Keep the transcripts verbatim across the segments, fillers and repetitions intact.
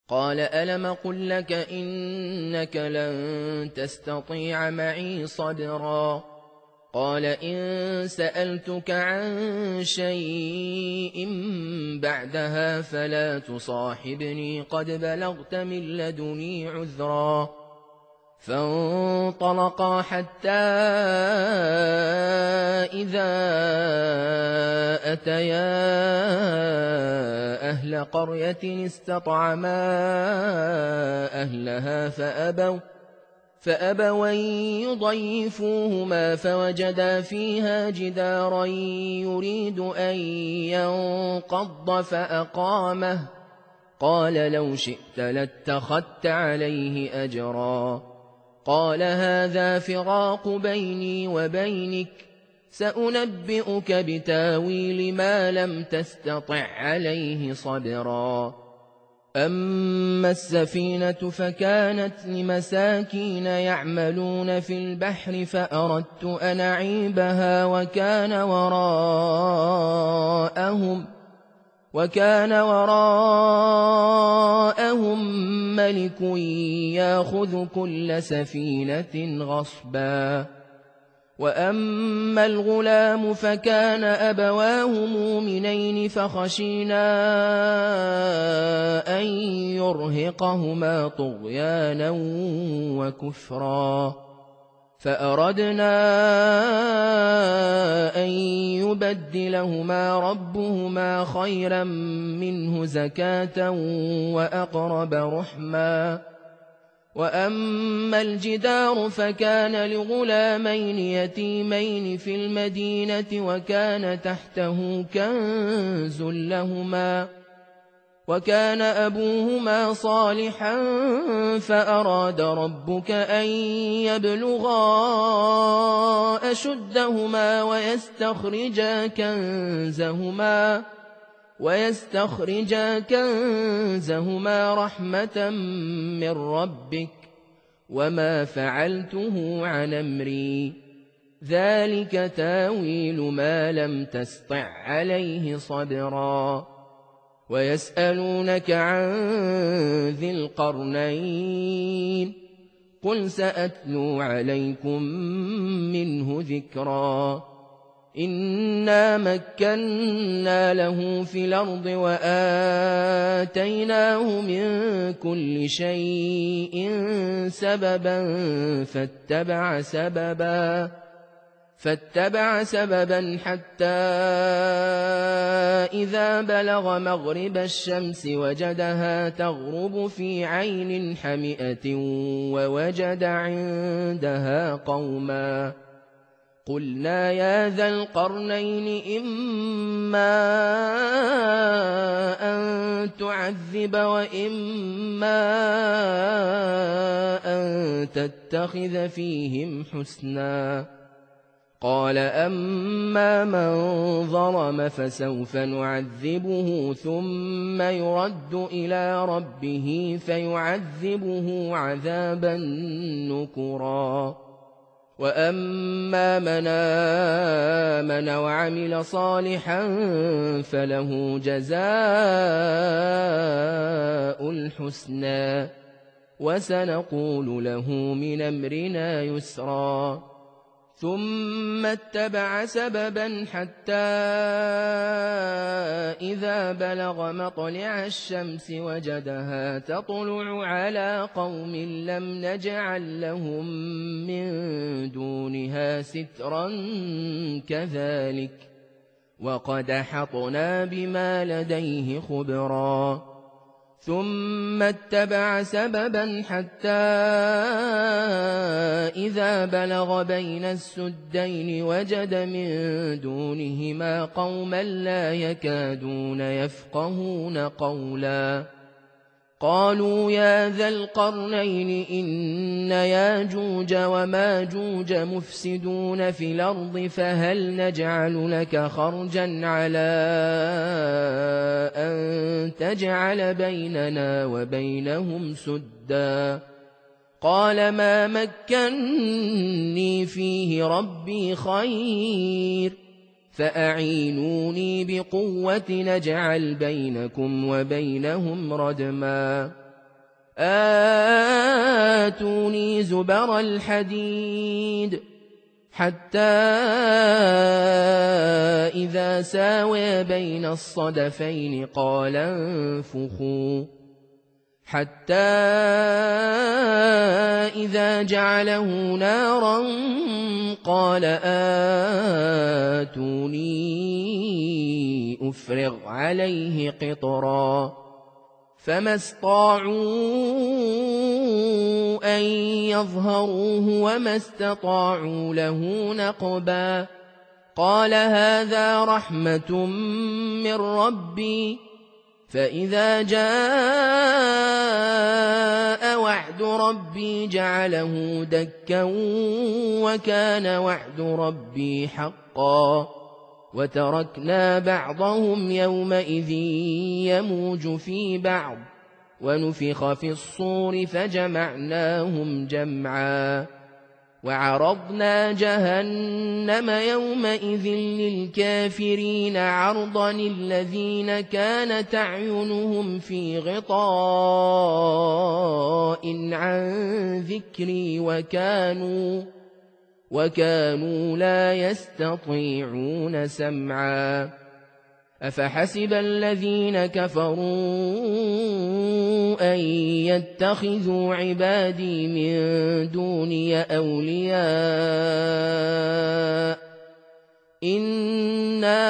قال ألم قل لك إنك لن تستطيع معي صبرا قال إن سألتك عن شيء بعدها فلا تصاحبني قد بلغت من لدني عذرا فانطلقا حتى إذا أتيا أهل قرية استطعما أهلها فأبوا فأبوا يضيفوهما فوجدا فيها جدارا يريد أن ينقض فأقامه قال لو شئت لاتخذت عليه أجرا قال هذا فراق بيني وبينك سأنبئك بتاويل ما لم تستطع عليه صبرا أما السفينة فكانت لمساكين يعملون في البحر فأردت أن أعيبها وكان وراءهم وكان وراءهم ملك يأخذ كل سفينة غصبا وأما الغلام فكان أبواه مؤمنين فخشينا أن يرهقهما طغيانا وكفرا فأردنا أن يبدلهما ربهما خيرا منه زكاة وأقرب رحما وأما الجدار فكان لغلامين يتيمين في المدينة وكان تحته كنز لهما وكان أبوهما صالحا فأراد ربك أن يبلغا أشدهما ويستخرجا كنزهما ويستخرجا كنزهما رحمة من ربك وما فعلته عن أمري ذلك تاويل ما لم تسطع عليه صبرا ويسألونك عن ذي القرنين قل سأتلو عليكم منه ذكرا إنا مكنا له في الأرض وآتيناه من كل شيء سببا فاتبع سببا فاتبع سببا حتى إذا بلغ مغرب الشمس وجدها تغرب في عين حمئة ووجد عندها قوما قلنا يا ذا القرنين إما أن تعذب وإما أن تتخذ فيهم حسنا قال أما من ظلم فسوف نعذبه ثم يرد إلى ربه فيعذبه عذابا نكرا وأما من آمن وعمل صالحا فله جزاء الحسنى وسنقول له من أمرنا يسرا ثم اتبع سببا حتى إذا بلغ مطلع الشمس وجدها تطلع على قوم لم نجعل لهم من دونها سترا كذلك وقد أحطنا بما لديه خبرا ثم اتبع سببا حتى إذا بلغ بين السدين وجد من دونهما قوما لا يكادون يفقهون قولا قالوا يا ذا القرنين إن ياجوج وماجوج مفسدون في الأرض فهل نجعل لك خرجا على أن تجعل بيننا وبينهم سدا قال ما مكني فيه ربي خير فأعينوني بقوة نجعل بينكم وبينهم ردما آتوني زبر الحديد حتى إذا ساوى بين الصدفين قال انفخوا حتى إذا جعله نارا قال آتوني أفرغ عليه قطرا فما استطاعوا أن يظهروه وما استطاعوا له نقبا قال هذا رحمة من ربي فإذا جاء وعد ربي جعله دكا وكان وعد ربي حقا وتركنا بعضهم يومئذ يموج في بعض ونفخ في الصور فجمعناهم جمعا وعرضنا جهنم يومئذ للكافرين عرضا الذين كانت أعينهم في غطاء عن ذكري وكانوا وكانوا لا يستطيعون سمعا أفحسب الذين كفروا أن يتخذوا عبادي من دوني أولياء إنا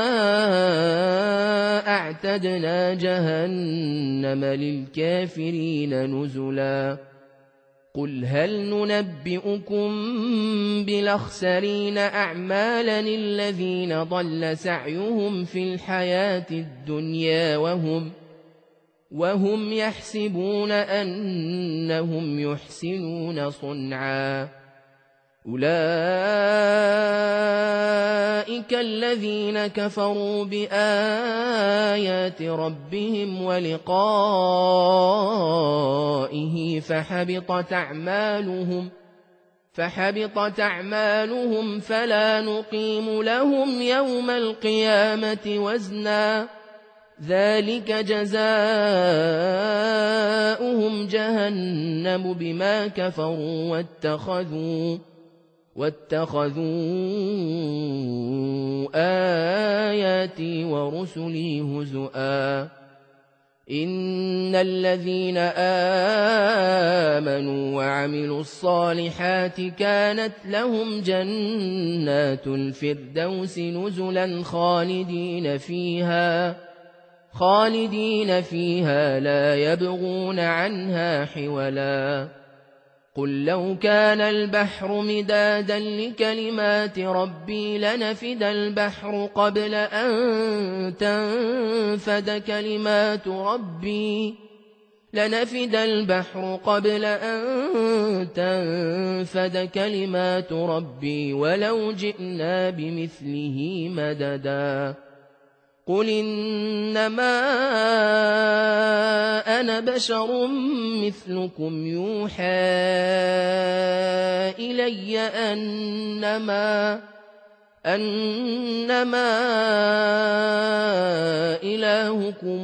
أعتدنا جهنم للكافرين نزلا قل هل ننبئكم بالأخسرين أعمالا الذين ضل سعيهم في الحياة الدنيا وهم وهم يحسبون أنهم يحسنون صنعا أولئك الذين كفروا بآيات ربهم ولقائه فحبطت أعمالهم فحبطت أعمالهم فلا نقيم لهم يوم القيامة وزنا ذلك جزاؤهم جهنم بما كفروا واتخذوا واتخذوا آياتي ورسلي هزؤا إن الذين آمنوا وعملوا الصالحات كانت لهم جنات الفردوس نزلا خالدين فيها خالدين فيها لا يبغون عنها حولا قل لو كان البحر مدادا لكلمات ربي لنفد البحر قبل أن تنفد كلمات ربي لنفد البحر قبل أن تنفد كلمات ربي ولو جئنا بمثله مددا قل إنما أنا بشر مثلكم يوحى إلي أنما أنما إلهكم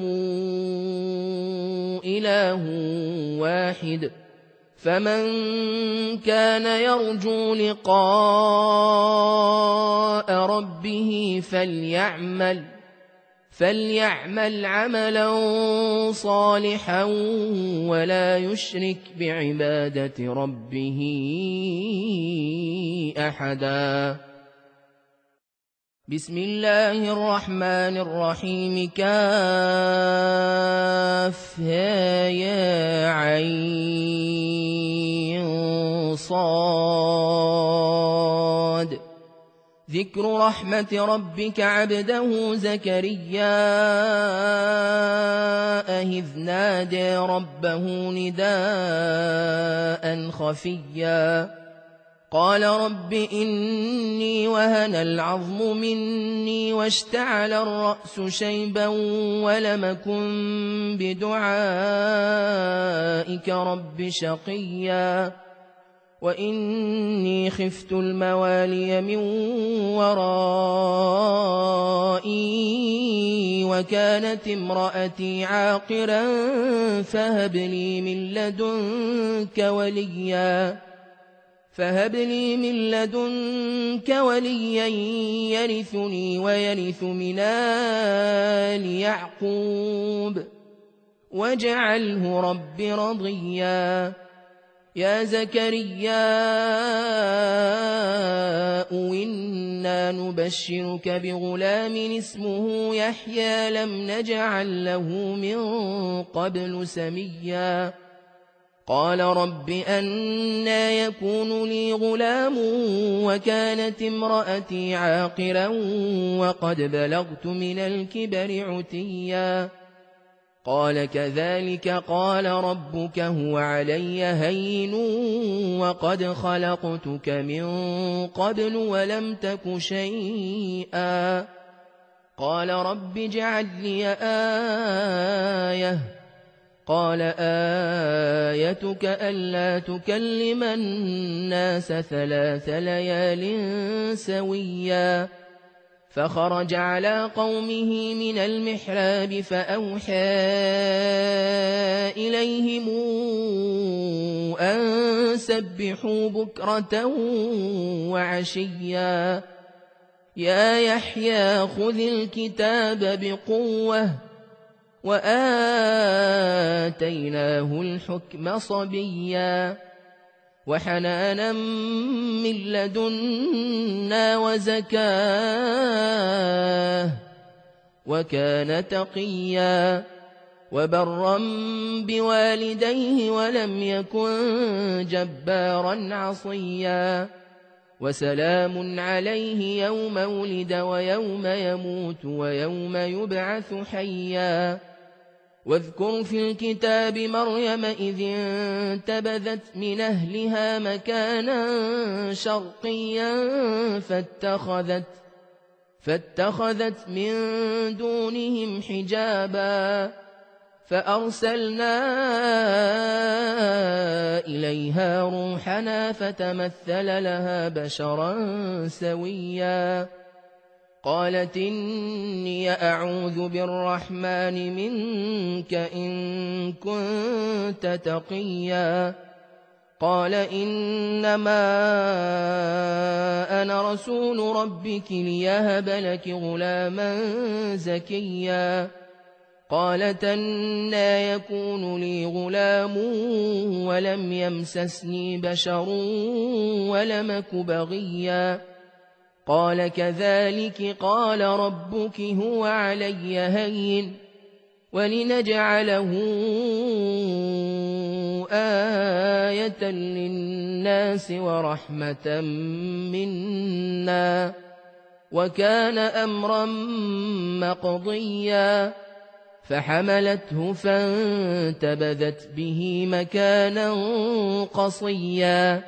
إله واحد فمن كان يرجو لقاء ربه فليعمل فليعمل عملا صالحا ولا يشرك بعبادة ربه أحدا بسم الله الرحمن الرحيم كافها يا عين صاد ذكر رحمة ربك عبده زكريا إذ نادى ربه نداء خفيا قال رب إني وهن العظم مني واشتعل الرأس شيبا ولم أكن بدعائك رب شقيا وإني خفت الموالي من ورائي وكانت امرأتي عاقرا فهب لي من لدنك وليا فهب لي من لدنك وليا يرثني ويرث من آل يعقوب واجعله رب رضيا يا زكريا إنا نبشرك بغلام اسمه يحيى لم نجعل له من قبل سميا قال رب أنى يكون لي غلام وكانت امرأتي عاقرا وقد بلغت من الكبر عتيا قال كذلك قال ربك هو علي هين وقد خلقتك من قبل ولم تك شيئا قال رب اجعل لي آية قال آيتك ألا تكلم الناس ثلاث ليال سويا فخرج على قومه من المحراب فأوحى إليهم أن سبحوا بكرة وعشيا يا يحيى خذ الكتاب بقوة وآتيناه الحكم صبيا وحنانا من لدنا وزكاه وكان تقيا وبرا بوالديه ولم يكن جبارا عصيا وسلام عليه يوم ولد ويوم يموت ويوم يبعث حيا واذكر في الكتاب مريم إذ انتبذت من أهلها مكانا شرقيا فاتخذت, فاتخذت من دونهم حجابا فأرسلنا إليها روحنا فتمثل لها بشرا سويا قالت إني أعوذ بالرحمن منك إن كنت تقيا قال إنما أنا رسول ربك ليهب لك غلاما زكيا قالت أنى يكون لي غلام ولم يمسسني بشر ولمك بغيا قال كذلك قال ربك هو علي هين ولنجعله آية للناس ورحمة منا وكان أمرا مقضيا فحملته فانتبذت به مكانا قصيا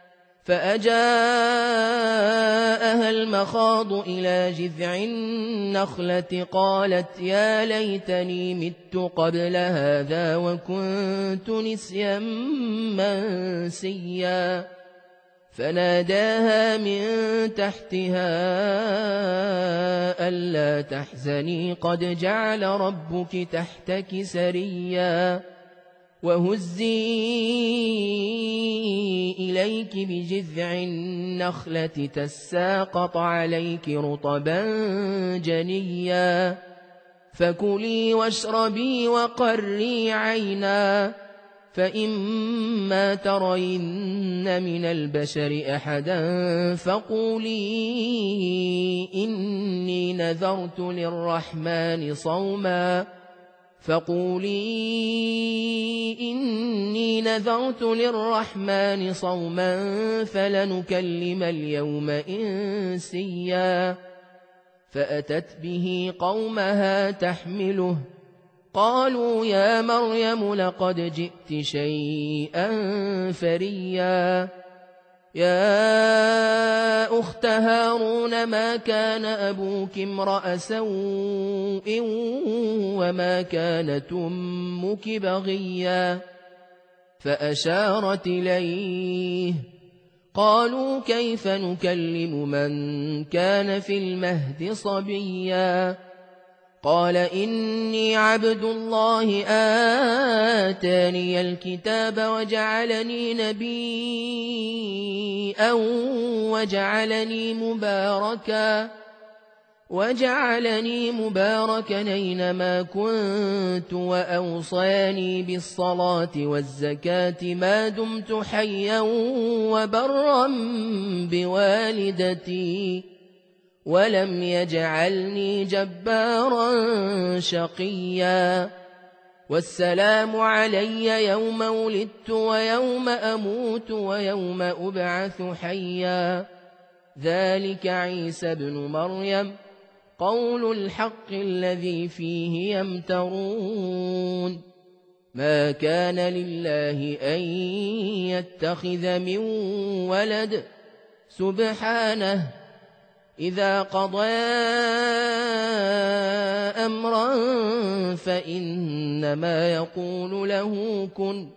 فأجاءها المخاض إلى جذع النخلة قالت يا ليتني مت قبل هذا وكنت نسيا منسيا فناداها من تحتها ألا تحزني قد جعل ربك تحتك سريا وهزي إليك بجذع النخلة تساقط عليك رطبا جنيا فكلي واشربي وقري عينا فإما ترين من البشر أحدا فقولي إني نذرت للرحمن صوما فقولي إني نذرت للرحمن صوما فلنكلم اليوم إنسيا فأتت به قومها تحمله قالوا يا مريم لقد جئت شيئا فريا يا أخت هارون ما كان أبوك امرأ سوء وما كانت أمك بغيا فأشارت إليه قالوا كيف نكلم من كان في المهد صبيا قال إني عبد الله آتاني الكتاب وجعلني نبيا وجعلني مباركا وجعلني مباركا أينما كنت وأوصاني بالصلاة والزكاة ما دمت حيا وبرا بوالدتي ولم يجعلني جبارا شقيا والسلام علي يوم ولدت ويوم أموت ويوم أبعث حيا ذلك عيسى ابن مريم قول الحق الذي فيه يمترون ما كان لله أن يتخذ من ولد سبحانه إذا قضى أمرا فإنما يقول له كن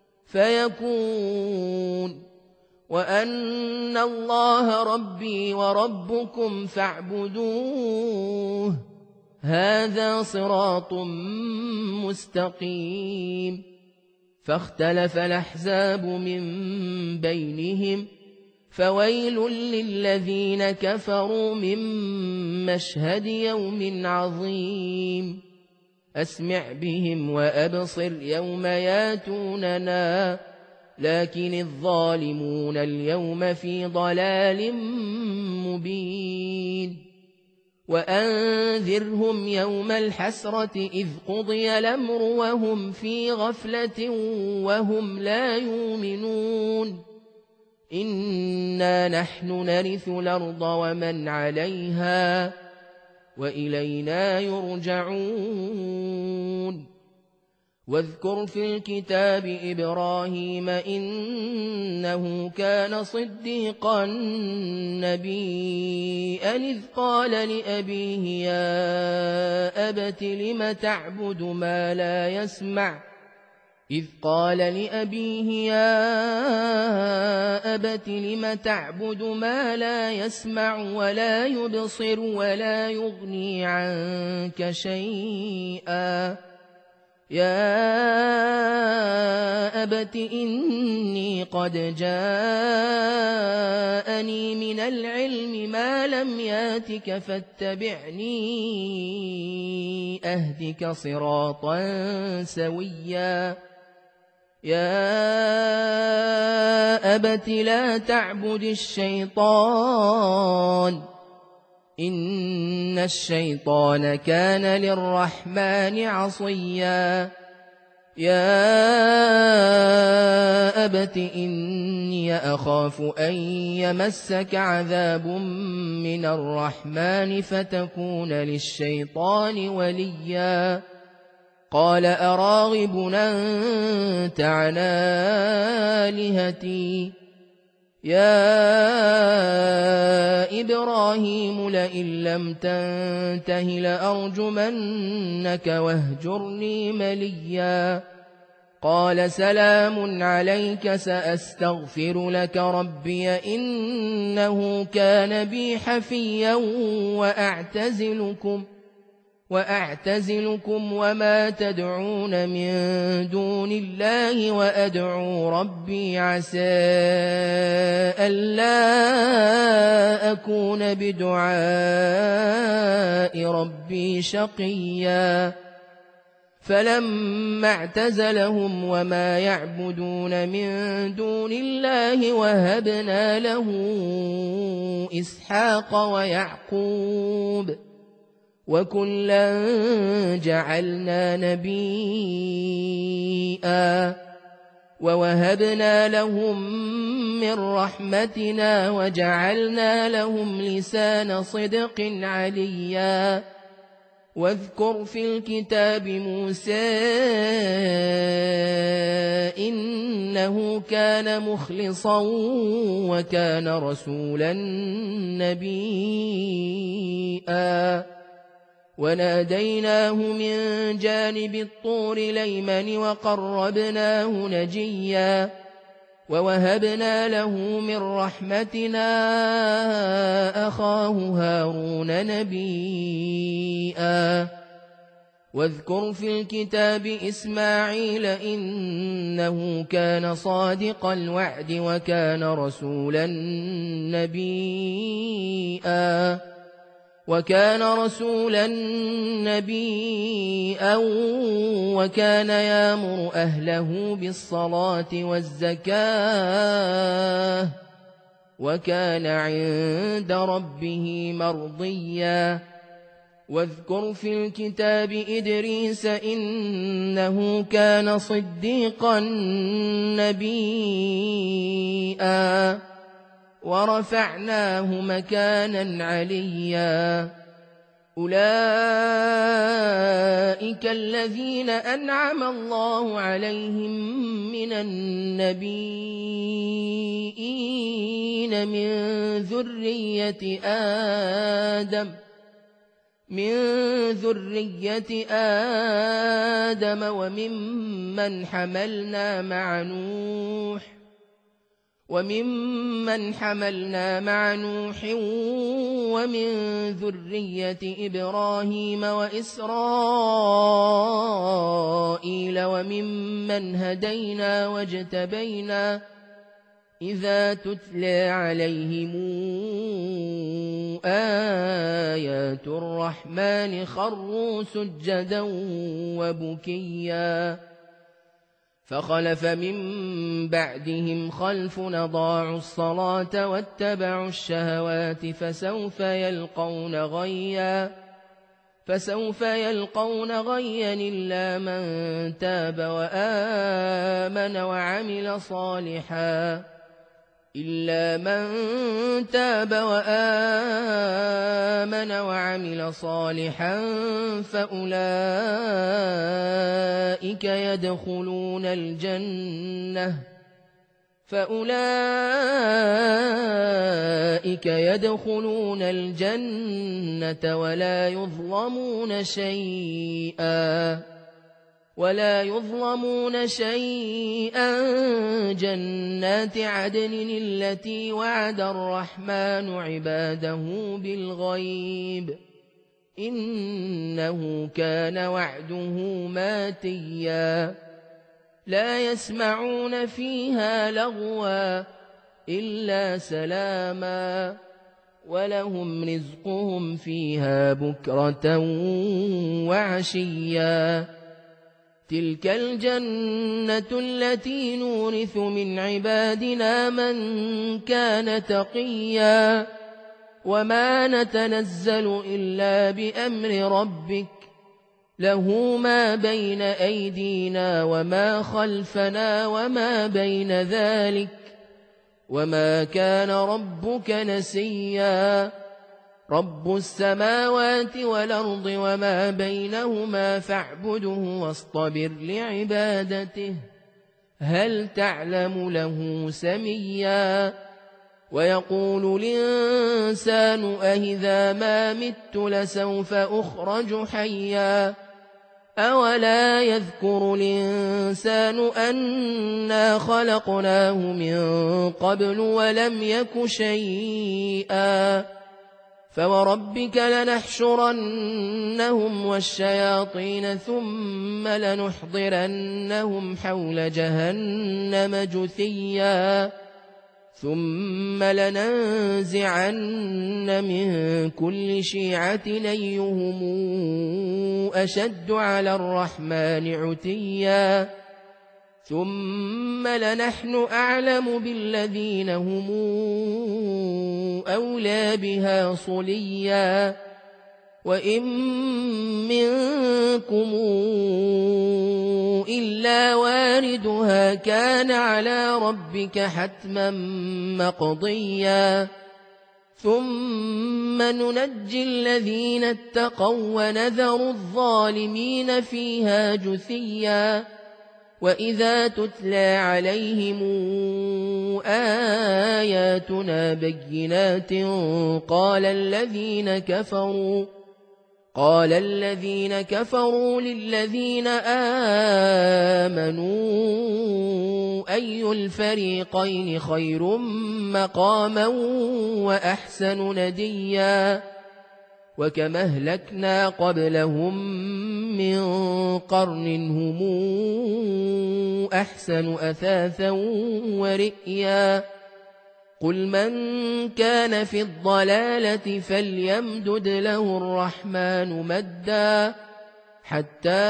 فيكون وأن الله ربي وربكم فاعبدوه هذا صراط مستقيم فاختلف الأحزاب من بينهم فويل للذين كفروا من مشهد يوم عظيم أسمع بهم وأبصر يوم ياتوننا لكن الظالمون اليوم في ضلال مبين وأنذرهم يوم الحسرة إذ قضي الأمر وهم في غفلة وهم لا يؤمنون إنا نحن نرث الأرض ومن عليها وإلينا يرجعون واذكر في الكتاب إبراهيم إنه كان صديقا نبيا إذ قال لأبيه يا أبت لم تعبد ما لا يسمع إذ قال لأبيه يا أبت لم تعبد ما لا يسمع ولا يبصر ولا يغني عنك شيئا يا أبت إني قد جاءني من العلم ما لم ياتك فاتبعني أهدك صراطا سويا يا أبت لا تعبد الشيطان إن الشيطان كان للرحمن عصيا يا أبت إني أخاف أن يمسك عذاب من الرحمن فتكون للشيطان وليا قال أراغب أنت عن آلهتي يا إبراهيم لئن لم تنته لأرجمنك واهجرني مليا قال سلام عليك سأستغفر لك ربي إنه كان بي حفيا وأعتزلكم وأعتزلكم وما تدعون من دون الله وأدعو ربي عسى ألا أكون بدعاء ربي شقيا فلما اعتزلهم وما يعبدون من دون الله وهبنا له إسحاق ويعقوب وكلا جعلنا نبيا ووهبنا لهم من رحمتنا وجعلنا لهم لسان صدق عليا واذكر في الكتاب موسى إنه كان مخلصا وكان رسولا نبيا وناديناه من جانب الطور الأيمن وقربناه نجيا ووهبنا له من رحمتنا أخاه هارون نبيا واذكر في الكتاب إسماعيل إنه كان صادق الوعد وكان رسولا نبيا وكان رسولا نبيا وكان يأمر أهله بالصلاة والزكاة وكان عند ربه مرضيا واذكر في الكتاب إدريس إنه كان صديقا نبيا ورفعناه مكانا عليا أولئك الذين أنعم الله عليهم من النبيين من ذرية آدم من ذرية آدم وممن حملنا مع نوح وممن حملنا مع نوح ومن ذرية إبراهيم وإسرائيل وممن هدينا واجتبينا إذا تتلى عليهم آيات الرحمن خروا سجدا وبكيا فخلف من بعدهم خلف أضاعوا الصلاة واتبعوا الشهوات فسوف يلقون غيا فسوف يلقون غيا إلا من تاب وآمن وعمل صالحا إلا من تاب وآمن وعمل صالحا فأولئك يدخلون الجنة فأولئك يدخلون الجنة ولا يظلمون شيئا ولا يظلمون شيئا جنات عدن التي وعد الرحمن عباده بالغيب إنه كان وعده ماتيا لا يسمعون فيها لغوا إلا سلاما ولهم رزقهم فيها بكرة وعشيا تلك الجنة التي نورث من عبادنا من كان تقيا وما نتنزل إلا بأمر ربك له ما بين أيدينا وما خلفنا وما بين ذلك وما كان ربك نسيا رب السماوات والأرض وما بينهما فاعبده واصطبر لعبادته هل تعلم له سميا ويقول الإنسان أهذا ما مت لسوف أخرج حيا أولا يذكر الإنسان أنا خلقناه من قبل ولم يك شيئا فوربك لنحشرنهم والشياطين ثم لنحضرنهم حول جهنم جثيا ثم لننزعن من كل شيعة أيهم أشد على الرحمن عتيا ثم لنحن أعلم بالذين هم أولى بها صليا وإن منكم إلا واردها كان على ربك حتما مقضيا ثم ننجي الذين اتقوا ونذر الظالمين فيها جثيا وإذا تتلى عليهم آياتنا بينات قال الذين كفروا قال الذين كفروا للذين آمنوا أي الفريقين خير مقاما وأحسن نديا وكم أهلكنا قبلهم من قرن هم أحسن أثاثا ورئيا قل من كان في الضلالة فليمدد له الرحمن مدا حتى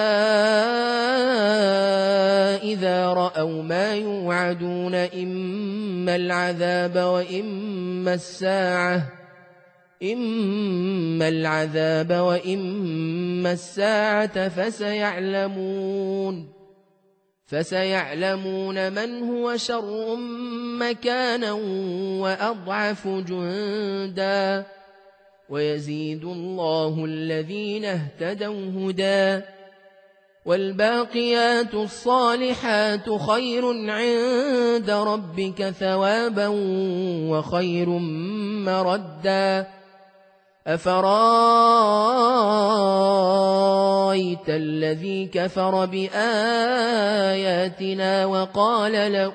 إذا رأوا ما يوعدون إما العذاب وإما الساعة إما العذاب وإما الساعة فسيعلمون فسيعلمون من هو شر مكانا وأضعف جندا ويزيد الله الذين اهتدوا هدى والباقيات الصالحات خير عند ربك ثوابا وخير مردا أفرأيت الذي كفر بآياتنا وقال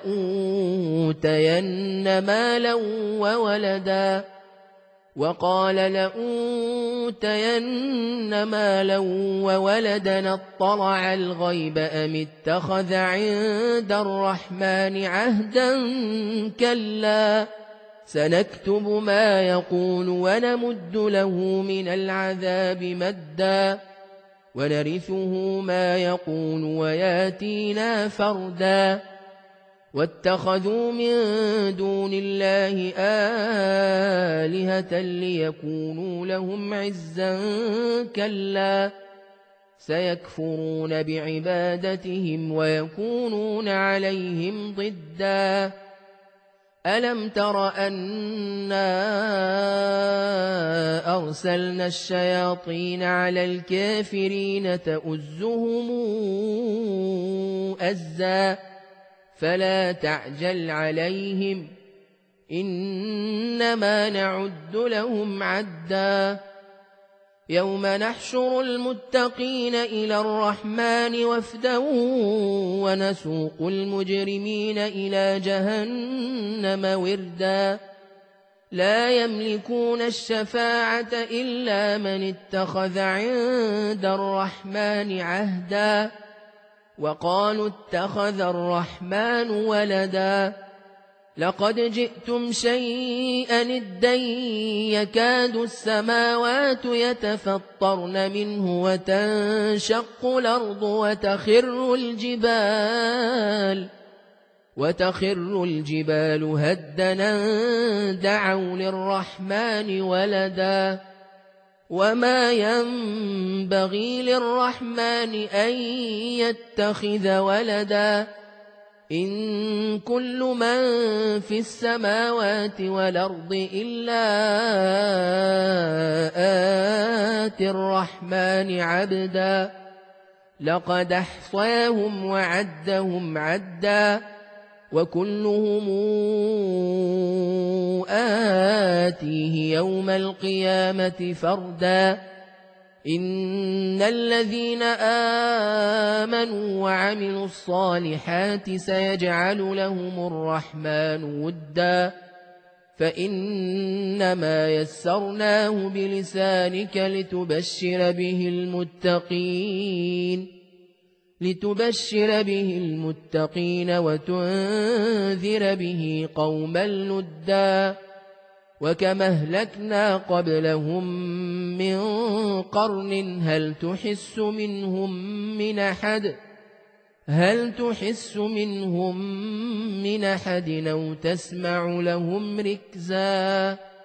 لأوتين مالا وولدا وقال لأوتين مالا وولدا اطلع الغيب أم اتخذ عند الرحمن عهدا كلا سنكتب ما يقول ونمد له من العذاب مدا ونرثه ما يقول وياتينا فردا واتخذوا من دون الله آلهة ليكونوا لهم عزا كلا سيكفرون بعبادتهم ويكونون عليهم ضدا ألم تر أنا أرسلنا الشياطين على الكافرين تؤزهم أزا فلا تعجل عليهم إنما نعد لهم عدا يوم نحشر المتقين إلى الرحمن وفدا ونسوق المجرمين إلى جهنم وردا لا يملكون الشفاعة إلا من اتخذ عند الرحمن عهدا وقالوا اتخذ الرحمن ولدا لقد جئتم شيئا إدا يكاد السماوات يتفطرن منه وتنشق الأرض وتخر الجبال وتخر الجبال هدنا دعوا للرحمن ولدا وما ينبغي للرحمن أن يتخذ ولدا إن كل من في السماوات والأرض إلا آتي الرحمن عبدا لقد أحصاهم وعدهم عدا وكلهم آتيه يوم القيامة فردا إن الذين آمنوا وعملوا الصالحات سيجعل لهم الرحمن ودا فإنما يسرناه بلسانك لتبشر به المتقين لتبشر به المتقين وتنذر به قوما لدا وكما أهلكنا قبلهم من قرن هل تحس منهم من أحد هل تحس منهم من أحد أو تسمع لهم ركزا